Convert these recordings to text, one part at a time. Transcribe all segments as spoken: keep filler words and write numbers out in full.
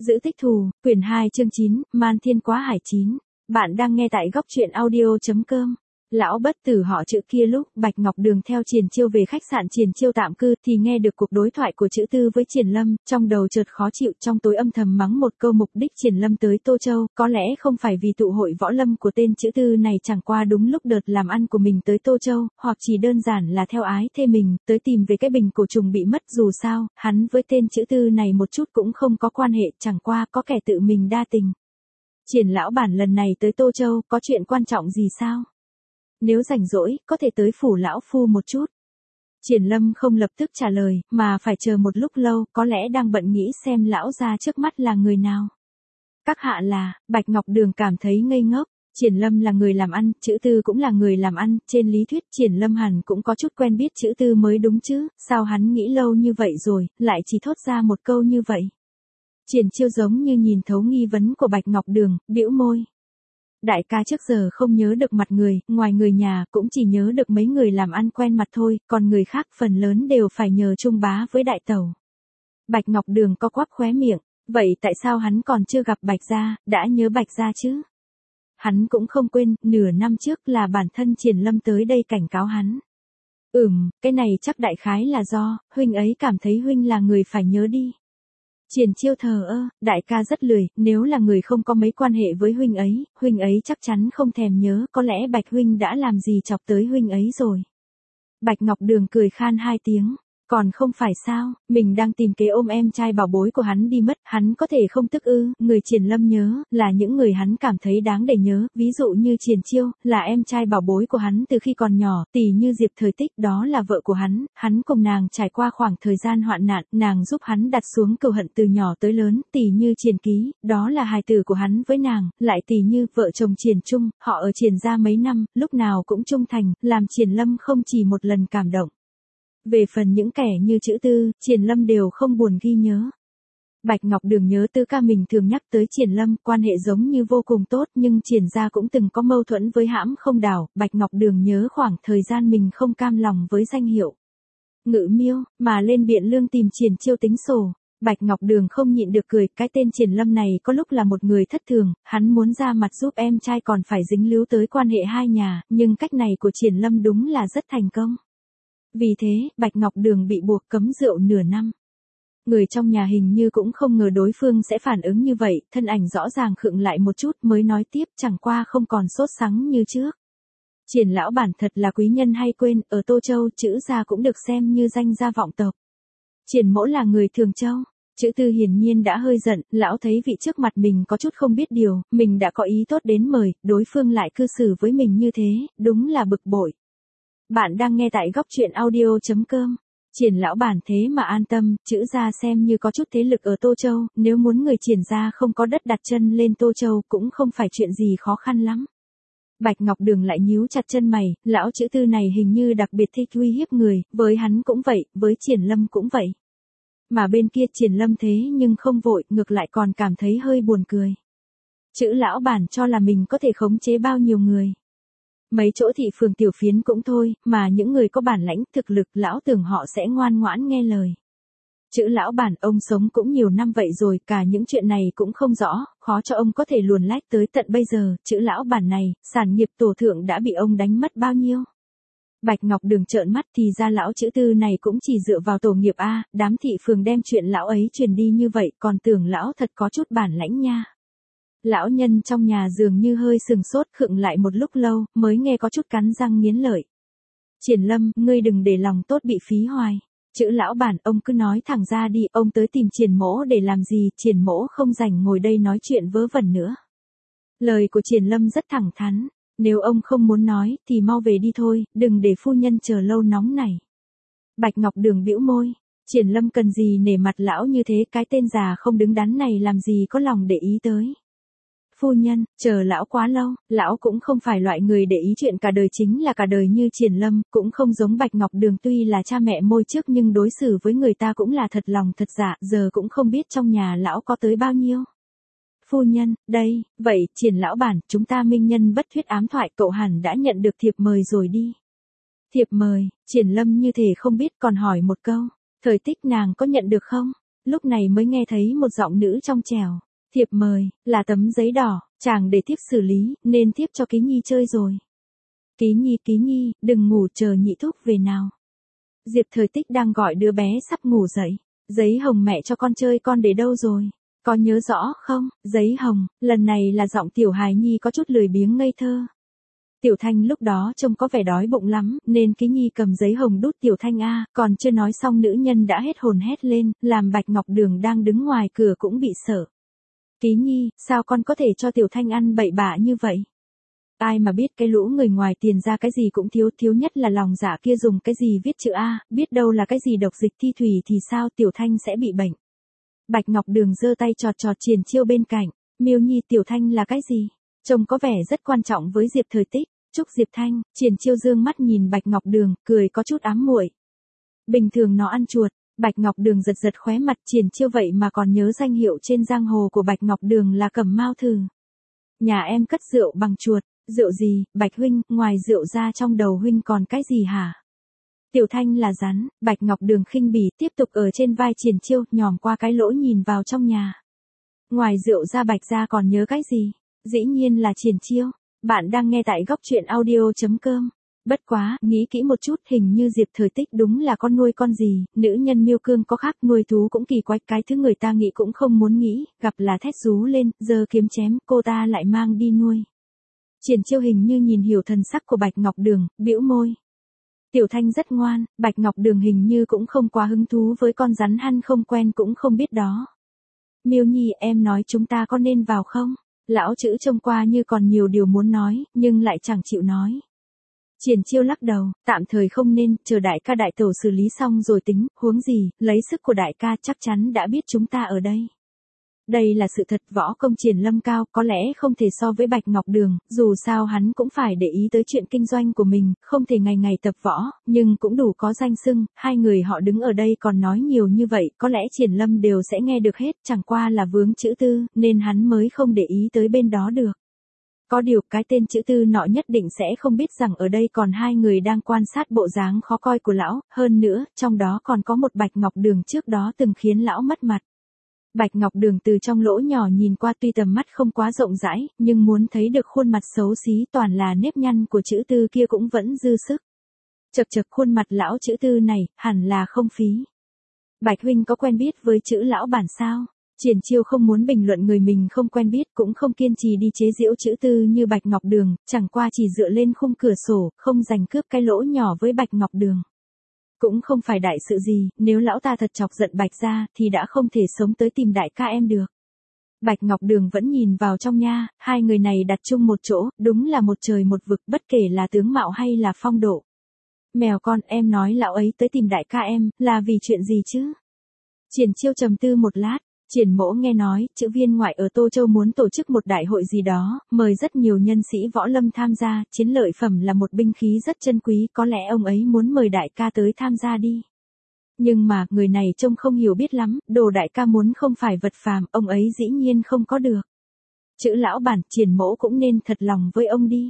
Giữ tích thù, quyển hai chương chín, Man Thiên Quá Hải chín. Bạn đang nghe tại góc truyện audio chấm com. Lão bất tử họ Chữ kia lúc Bạch Ngọc Đường theo Triển Chiêu về khách sạn Triển Chiêu tạm cư thì nghe được cuộc đối thoại của Chữ Tư với Triển Lâm, trong đầu chợt khó chịu, trong tối âm thầm mắng một câu mục đích Triển Lâm tới Tô Châu, có lẽ không phải vì tụ hội võ lâm của tên Chữ Tư này chẳng qua đúng lúc đợt làm ăn của mình tới Tô Châu, hoặc chỉ đơn giản là theo ái thê mình, tới tìm về cái bình cổ trùng bị mất. Dù sao, hắn với tên Chữ Tư này một chút cũng không có quan hệ, chẳng qua có kẻ tự mình đa tình. Triển lão bản lần này tới Tô Châu, có chuyện quan trọng gì sao? Nếu rảnh rỗi, có thể tới phủ lão phu một chút. Triển Lâm không lập tức trả lời, mà phải chờ một lúc lâu, có lẽ đang bận nghĩ xem lão gia trước mắt là người nào. Các hạ là, Bạch Ngọc Đường cảm thấy ngây ngốc. Triển Lâm là người làm ăn, Chữ Tư cũng là người làm ăn, trên lý thuyết Triển Lâm hẳn cũng có chút quen biết Chữ Tư mới đúng chứ, sao hắn nghĩ lâu như vậy rồi, lại chỉ thốt ra một câu như vậy. Triển Chiêu giống như nhìn thấu nghi vấn của Bạch Ngọc Đường, bĩu môi. Đại ca trước giờ không nhớ được mặt người, ngoài người nhà cũng chỉ nhớ được mấy người làm ăn quen mặt thôi, còn người khác phần lớn đều phải nhờ trung bá với đại tẩu. Bạch Ngọc Đường co quắp khóe miệng, vậy tại sao hắn còn chưa gặp Bạch gia, đã nhớ Bạch gia chứ? Hắn cũng không quên, nửa năm trước là bản thân Triển Lâm tới đây cảnh cáo hắn. Ừm, cái này chắc đại khái là do, huynh ấy cảm thấy huynh là người phải nhớ đi. Triển Chiêu thờ ơ, đại ca rất lười, nếu là người không có mấy quan hệ với huynh ấy, huynh ấy chắc chắn không thèm nhớ, có lẽ Bạch huynh đã làm gì chọc tới huynh ấy rồi. Bạch Ngọc Đường cười khan hai tiếng, còn không phải sao, mình đang tìm kế ôm em trai bảo bối của hắn đi mất, hắn có thể không tức ư? Người Triển Lâm nhớ, là những người hắn cảm thấy đáng để nhớ, ví dụ như Triển Chiêu, là em trai bảo bối của hắn từ khi còn nhỏ, tỷ như Diệp Thời Tích, đó là vợ của hắn, hắn cùng nàng trải qua khoảng thời gian hoạn nạn, nàng giúp hắn đặt xuống cừu hận từ nhỏ tới lớn, tỷ như Triển Ký, đó là hài tử của hắn với nàng, lại tỷ như vợ chồng Triển Trung, họ ở Triển gia mấy năm, lúc nào cũng trung thành, làm Triển Lâm không chỉ một lần cảm động. Về phần những kẻ như Chữ Tư, Triển Lâm đều không buồn ghi nhớ. Bạch Ngọc Đường nhớ Tư ca mình thường nhắc tới Triển Lâm, quan hệ giống như vô cùng tốt, nhưng Triển gia cũng từng có mâu thuẫn với Hãm Không Đảo. Bạch Ngọc Đường nhớ khoảng thời gian mình không cam lòng với danh hiệu Ngự Miêu, mà lên Biện Lương tìm Triển Chiêu tính sổ. Bạch Ngọc Đường không nhịn được cười, cái tên Triển Lâm này có lúc là một người thất thường, hắn muốn ra mặt giúp em trai còn phải dính líu tới quan hệ hai nhà, nhưng cách này của Triển Lâm đúng là rất thành công. Vì thế, Bạch Ngọc Đường bị buộc cấm rượu nửa năm. Người trong nhà hình như cũng không ngờ đối phương sẽ phản ứng như vậy, thân ảnh rõ ràng khựng lại một chút mới nói tiếp, chẳng qua không còn sốt sắng như trước. Triển lão bản thật là quý nhân hay quên, ở Tô Châu Chữ gia cũng được xem như danh gia vọng tộc. Triển mỗ là người Thường Châu. Chữ Tư hiển nhiên đã hơi giận, lão thấy vị trước mặt mình có chút không biết điều, mình đã có ý tốt đến mời, đối phương lại cư xử với mình như thế, đúng là bực bội. Bạn đang nghe tại góc truyện audio chấm com. Triển lão bản thế mà an tâm, Chữ gia xem như có chút thế lực ở Tô Châu, nếu muốn người Triển gia không có đất đặt chân lên Tô Châu cũng không phải chuyện gì khó khăn lắm. Bạch Ngọc Đường lại nhíu chặt chân mày, lão Chữ Tư này hình như đặc biệt thích uy hiếp người, với hắn cũng vậy, với Triển Lâm cũng vậy. Mà bên kia Triển Lâm thế nhưng không vội, ngược lại còn cảm thấy hơi buồn cười. Chữ lão bản cho là mình có thể khống chế bao nhiêu người. Mấy chỗ thị phường tiểu phiến cũng thôi, mà những người có bản lãnh, thực lực, lão tưởng họ sẽ ngoan ngoãn nghe lời. Chữ lão bản, ông sống cũng nhiều năm vậy rồi, cả những chuyện này cũng không rõ, khó cho ông có thể luồn lách tới tận bây giờ. Chữ lão bản này, sản nghiệp tổ thượng đã bị ông đánh mất bao nhiêu? Bạch Ngọc Đường trợn mắt, thì ra lão Chữ Tư này cũng chỉ dựa vào tổ nghiệp a, đám thị phường đem chuyện lão ấy truyền đi như vậy, còn tưởng lão thật có chút bản lãnh nha. Lão nhân trong nhà dường như hơi sừng sốt, khựng lại một lúc lâu, mới nghe có chút cắn răng nghiến lợi. Triển Lâm, ngươi đừng để lòng tốt bị phí hoài. Chữ lão bản, ông cứ nói thẳng ra đi, ông tới tìm Triển mỗ để làm gì? Triển mỗ không rảnh ngồi đây nói chuyện vớ vẩn nữa. Lời của Triển Lâm rất thẳng thắn, nếu ông không muốn nói, thì mau về đi thôi, đừng để phu nhân chờ lâu nóng này. Bạch Ngọc Đường bĩu môi. Triển Lâm cần gì nể mặt lão như thế, cái tên già không đứng đắn này làm gì có lòng để ý tới. Phu nhân, chờ lão quá lâu, lão cũng không phải loại người để ý chuyện cả đời chính là cả đời như Triển Lâm, cũng không giống Bạch Ngọc Đường tuy là cha mẹ môi trước nhưng đối xử với người ta cũng là thật lòng thật dạ, giờ cũng không biết trong nhà lão có tới bao nhiêu. Phu nhân, đây, vậy, Triển lão bản, chúng ta minh nhân bất thuyết ám thoại, cậu hẳn đã nhận được thiệp mời rồi đi. Thiệp mời, Triển Lâm như thể không biết còn hỏi một câu, Thời Tích nàng có nhận được không? lúc này mới nghe thấy một giọng nữ trong trẻo. Thiệp mời, là tấm giấy đỏ, chàng để thiếp xử lý, nên thiếp cho Ký Nhi chơi rồi. Ký Nhi, Ký Nhi, đừng ngủ, chờ nhị thúc về nào. Diệp Thời Tích đang gọi đứa bé sắp ngủ dậy. Giấy hồng mẹ cho con chơi con để đâu rồi? Có nhớ rõ không? Giấy hồng, lần này là giọng Tiểu Hài Nhi có chút lười biếng ngây thơ. Tiểu Thanh lúc đó trông có vẻ đói bụng lắm, nên Ký Nhi cầm giấy hồng đút Tiểu Thanh a, còn chưa nói xong nữ nhân đã hết hồn hét lên, làm Bạch Ngọc Đường đang đứng ngoài cửa cũng bị sợ. Ký Nhi, sao con có thể cho Tiểu Thanh ăn bậy bạ như vậy? Ai mà biết cái lũ người ngoài tiền ra cái gì cũng thiếu, thiếu nhất là lòng dạ kia dùng cái gì viết chữ A, biết đâu là cái gì độc dịch thi thủy thì sao Tiểu Thanh sẽ bị bệnh. Bạch Ngọc Đường giơ tay chọt chọt Triển Chiêu bên cạnh, Miêu Nhi, Tiểu Thanh là cái gì? Trông có vẻ rất quan trọng với Diệp Thời Tích. Trúc Diệp Thanh, Triển Chiêu dương mắt nhìn Bạch Ngọc Đường, cười có chút ám muội. Bình thường nó ăn chuột. Bạch Ngọc Đường giật giật khóe mặt, Triển Chiêu vậy mà còn nhớ danh hiệu trên giang hồ của Bạch Ngọc Đường là Cẩm Mao Thử. Nhà em cất rượu bằng chuột. Rượu gì, Bạch huynh, ngoài rượu ra trong đầu huynh còn cái gì hả? Tiểu Thanh là rắn. Bạch Ngọc Đường khinh bỉ tiếp tục ở trên vai Triển Chiêu, nhòm qua cái lỗ nhìn vào trong nhà. Ngoài rượu ra Bạch ra còn nhớ cái gì? Dĩ nhiên là Triển Chiêu. Bạn đang nghe tại góc truyện audio chấm com. Bất quá, nghĩ kỹ một chút, hình như Diệp Thời Tích đúng là con nuôi con gì, nữ nhân miêu cương có khác, nuôi thú cũng kỳ quái, cái thứ người ta nghĩ cũng không muốn nghĩ, gặp là thét rú lên, giơ kiếm chém, cô ta lại mang đi nuôi. Triển Chiêu hình như nhìn hiểu thần sắc của Bạch Ngọc Đường, bĩu môi. Tiểu Thanh rất ngoan, Bạch Ngọc Đường hình như cũng không quá hứng thú với con rắn hắn không quen cũng không biết đó. Miêu Nhi, em nói chúng ta có nên vào không? Lão chữ trông qua như còn nhiều điều muốn nói, nhưng lại chẳng chịu nói. Triển Chiêu lắc đầu, tạm thời không nên, chờ đại ca đại tẩu xử lý xong rồi tính, huống gì, lấy sức của đại ca chắc chắn đã biết chúng ta ở đây. Đây là sự thật, võ công Triển Lâm cao, có lẽ không thể so với Bạch Ngọc Đường, dù sao hắn cũng phải để ý tới chuyện kinh doanh của mình, không thể ngày ngày tập võ, nhưng cũng đủ có danh xưng, hai người họ đứng ở đây còn nói nhiều như vậy, có lẽ Triển Lâm đều sẽ nghe được hết, chẳng qua là vướng chữ tư, nên hắn mới không để ý tới bên đó được. Có điều, cái tên chữ tư nọ nhất định sẽ không biết rằng ở đây còn hai người đang quan sát bộ dáng khó coi của lão, hơn nữa, trong đó còn có một Bạch Ngọc Đường trước đó từng khiến lão mất mặt. Bạch Ngọc Đường từ trong lỗ nhỏ nhìn qua tuy tầm mắt không quá rộng rãi, nhưng muốn thấy được khuôn mặt xấu xí toàn là nếp nhăn của chữ tư kia cũng vẫn dư sức. Chật chật khuôn mặt lão chữ tư này, hẳn là không phí. Bạch huynh có quen biết với chữ lão bản sao? Triển Chiêu không muốn bình luận người mình không quen biết, cũng không kiên trì đi chế giễu chữ tư như Bạch Ngọc Đường, chẳng qua chỉ dựa lên khung cửa sổ, không giành cướp cái lỗ nhỏ với Bạch Ngọc Đường. Cũng không phải đại sự gì, nếu lão ta thật chọc giận Bạch gia thì đã không thể sống tới tìm đại ca em được. Bạch Ngọc Đường vẫn nhìn vào trong nha, hai người này đặt chung một chỗ, đúng là một trời một vực, bất kể là tướng mạo hay là phong độ. Mèo con, em nói lão ấy tới tìm đại ca em, là vì chuyện gì chứ? Triển Chiêu trầm tư một lát. Triển Mỗ nghe nói, chữ viên ngoại ở Tô Châu muốn tổ chức một đại hội gì đó, mời rất nhiều nhân sĩ võ lâm tham gia, chiến lợi phẩm là một binh khí rất chân quý, có lẽ ông ấy muốn mời đại ca tới tham gia đi. Nhưng mà, người này trông không hiểu biết lắm, đồ đại ca muốn không phải vật phàm, ông ấy dĩ nhiên không có được. Chữ lão bản, Triển Mỗ cũng nên thật lòng với ông đi.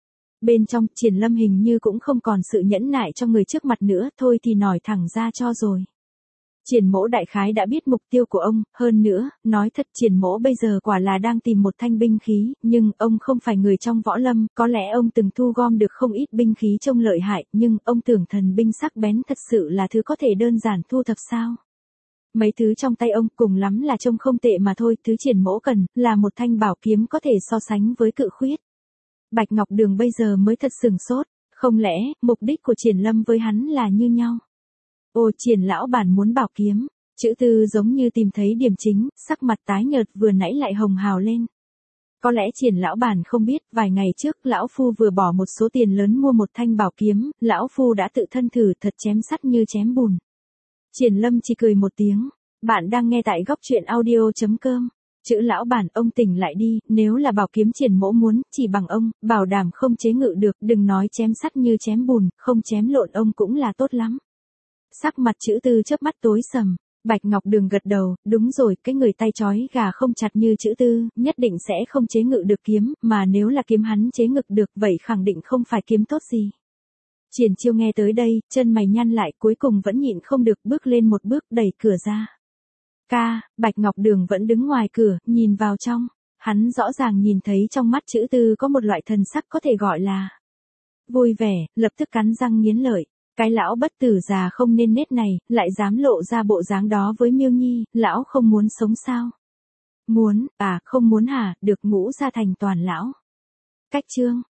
Bên trong, Triển Lâm hình như cũng không còn sự nhẫn nại cho người trước mặt nữa, thôi thì nói thẳng ra cho rồi. Triển Mỗ đại khái đã biết mục tiêu của ông, hơn nữa, nói thật Triển Mỗ bây giờ quả là đang tìm một thanh binh khí, nhưng ông không phải người trong võ lâm, có lẽ ông từng thu gom được không ít binh khí trông lợi hại, nhưng ông tưởng thần binh sắc bén thật sự là thứ có thể đơn giản thu thập sao? Mấy thứ trong tay ông cùng lắm là trông không tệ mà thôi, thứ Triển Mỗ cần là một thanh bảo kiếm có thể so sánh với cự khuyết. Bạch Ngọc Đường bây giờ mới thật sừng sốt, không lẽ mục đích của Triển Lâm với hắn là như nhau? Ồ, Triển lão bản muốn bảo kiếm. Chữ tư giống như tìm thấy điểm chính, sắc mặt tái nhợt vừa nãy lại hồng hào lên. Có lẽ Triển lão bản không biết, vài ngày trước lão phu vừa bỏ một số tiền lớn mua một thanh bảo kiếm, lão phu đã tự thân thử thật chém sắt như chém bùn. Triển Lâm chỉ cười một tiếng. Bạn đang nghe tại góc truyện audio chấm com. Chữ lão bản, ông tỉnh lại đi, nếu là bảo kiếm Triển Mỗ muốn, chỉ bằng ông, bảo đảm không chế ngự được, đừng nói chém sắt như chém bùn, không chém lộn ông cũng là tốt lắm. Sắc mặt chữ tư chớp mắt tối sầm. Bạch Ngọc Đường gật đầu, đúng rồi, cái người tay trói gà không chặt như chữ tư, nhất định sẽ không chế ngự được kiếm, mà nếu là kiếm hắn chế ngự được, vậy khẳng định không phải kiếm tốt gì. Triển Chiêu nghe tới đây, chân mày nhăn lại, cuối cùng vẫn nhịn không được, bước lên một bước, đẩy cửa ra. Ca, Bạch Ngọc Đường vẫn đứng ngoài cửa, nhìn vào trong. Hắn rõ ràng nhìn thấy trong mắt Trữ Tư có một loại thần sắc có thể gọi là vui vẻ, lập tức cắn răng nghiến lợi. Cái lão bất tử già không nên nết này, lại dám lộ ra bộ dáng đó với Miêu Nhi, lão không muốn sống sao? Muốn, à, không muốn hả, được Ngũ gia thành toàn lão. Cách chương.